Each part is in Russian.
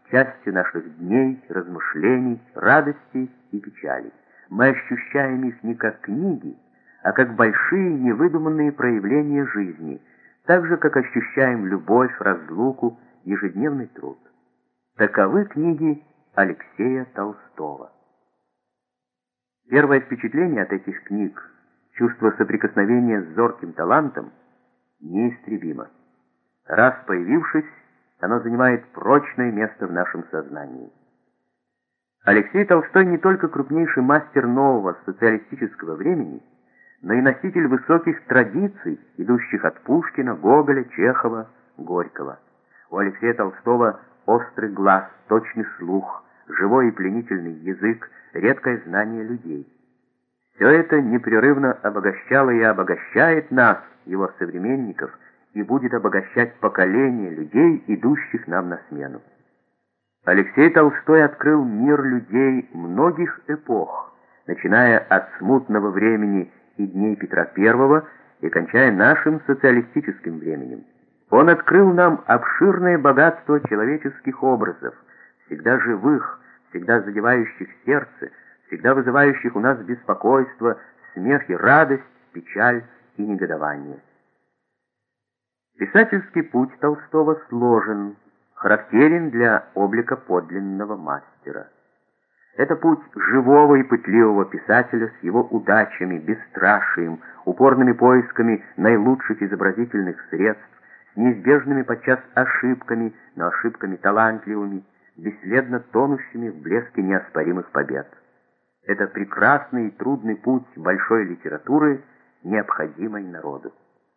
частью наших дней, размышлений, радостей и печалей. Мы ощущаем их не как книги, а как большие невыдуманные проявления жизни, так же, как ощущаем любовь, разлуку, ежедневный труд. Таковы книги Алексея Толстого. Первое впечатление от этих книг, чувство соприкосновения с зорким талантом, неистребимо. Раз появившись, оно занимает прочное место в нашем сознании. Алексей Толстой не только крупнейший мастер нового социалистического времени, но и носитель высоких традиций, идущих от Пушкина, Гоголя, Чехова, Горького. У Алексея Толстого острый глаз, точный слух, живой и пленительный язык, редкое знание людей. Все это непрерывно обогащало и обогащает нас, его современников, и будет обогащать поколение людей, идущих нам на смену. Алексей Толстой открыл мир людей многих эпох, начиная от смутного времени и дней Петра I и кончая нашим социалистическим временем. Он открыл нам обширное богатство человеческих образов, всегда живых, всегда задевающих сердце, всегда вызывающих у нас беспокойство, смех и радость, печаль и негодование. Писательский путь Толстого сложен, характерен для облика подлинного мастера. Это путь живого и пытливого писателя с его удачами, бесстрашием, упорными поисками наилучших изобразительных средств, с неизбежными подчас ошибками, но ошибками талантливыми, бесследно тонущими в блеске неоспоримых побед. Это прекрасный и трудный путь большой литературы, необходимой народу.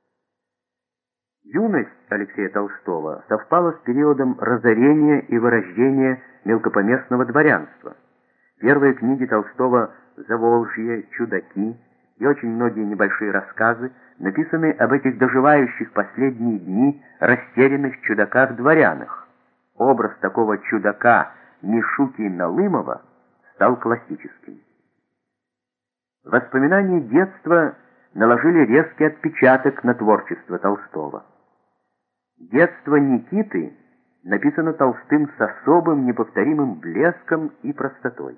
Юность Алексея Толстого совпала с периодом разорения и вырождения мелкопоместного дворянства. Первые книги Толстого «Заволжье», «Чудаки» и очень многие небольшие рассказы написаны об этих доживающих последние дни растерянных чудаках-дворянах. Образ такого чудака Мишуки Налымова стал классическим. Воспоминания детства наложили резкий отпечаток на творчество Толстого. «Детство Никиты» написано Толстым с особым неповторимым блеском и простотой.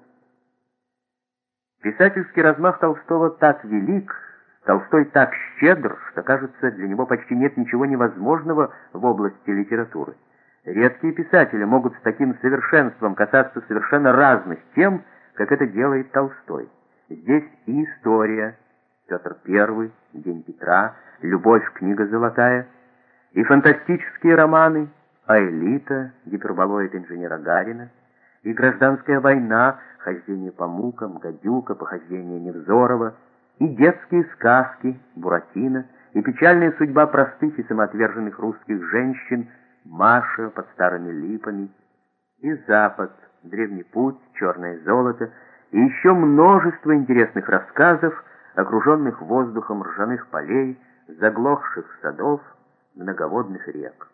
Писательский размах Толстого так велик, Толстой так щедр, что, кажется, для него почти нет ничего невозможного в области литературы. Редкие писатели могут с таким совершенством касаться совершенно разных тем, как это делает Толстой. Здесь и история, Петр I, День Петра, Любовь, книга золотая, и фантастические романы, Аэлита, гиперболоид инженера Гарина, и гражданская война, хождение по мукам, Гадюка, похождение Невзорова, и детские сказки, Буратино, и печальная судьба простых и самоотверженных русских женщин, Маша под старыми липами, и Запад, Древний путь, Черное золото, и еще множество интересных рассказов, окруженных воздухом ржаных полей, заглохших садов, многоводных рек.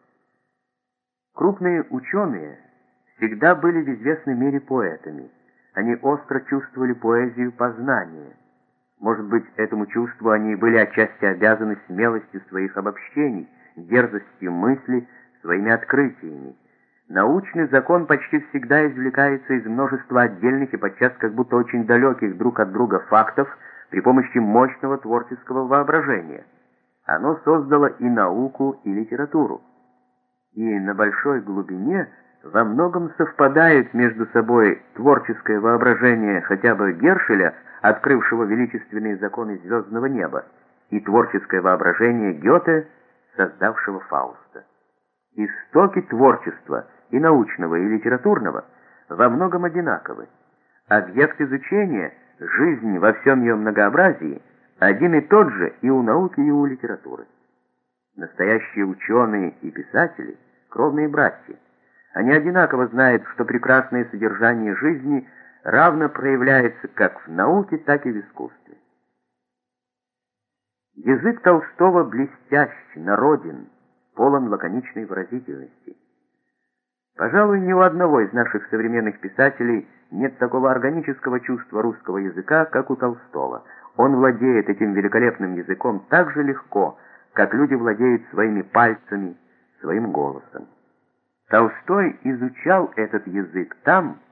Крупные ученые всегда были в известной мере поэтами. Они остро чувствовали поэзию познания. Может быть, этому чувству они были отчасти обязаны смелостью своих обобщений, дерзостью мысли, своими открытиями. Научный закон почти всегда извлекается из множества отдельных и подчас как будто очень далеких друг от друга фактов при помощи мощного творческого воображения. Оно создало и науку, и литературу. И на большой глубине во многом совпадает между собой творческое воображение хотя бы Гершеля, открывшего величественные законы звездного неба, и творческое воображение Гёте, создавшего Фауста. Истоки творчества, и научного, и литературного, во многом одинаковы. Объект изучения, жизнь во всем ее многообразии, один и тот же и у науки, и у литературы. Настоящие ученые и писатели — кровные братья. Они одинаково знают, что прекрасное содержание жизни равно проявляется как в науке, так и в искусстве. Язык Толстого блестящ, народен, полон лаконичной выразительности. Пожалуй, ни у одного из наших современных писателей нет такого органического чувства русского языка, как у Толстого. Он владеет этим великолепным языком так же легко, как люди владеют своими пальцами, своим голосом. Толстой изучал этот язык там,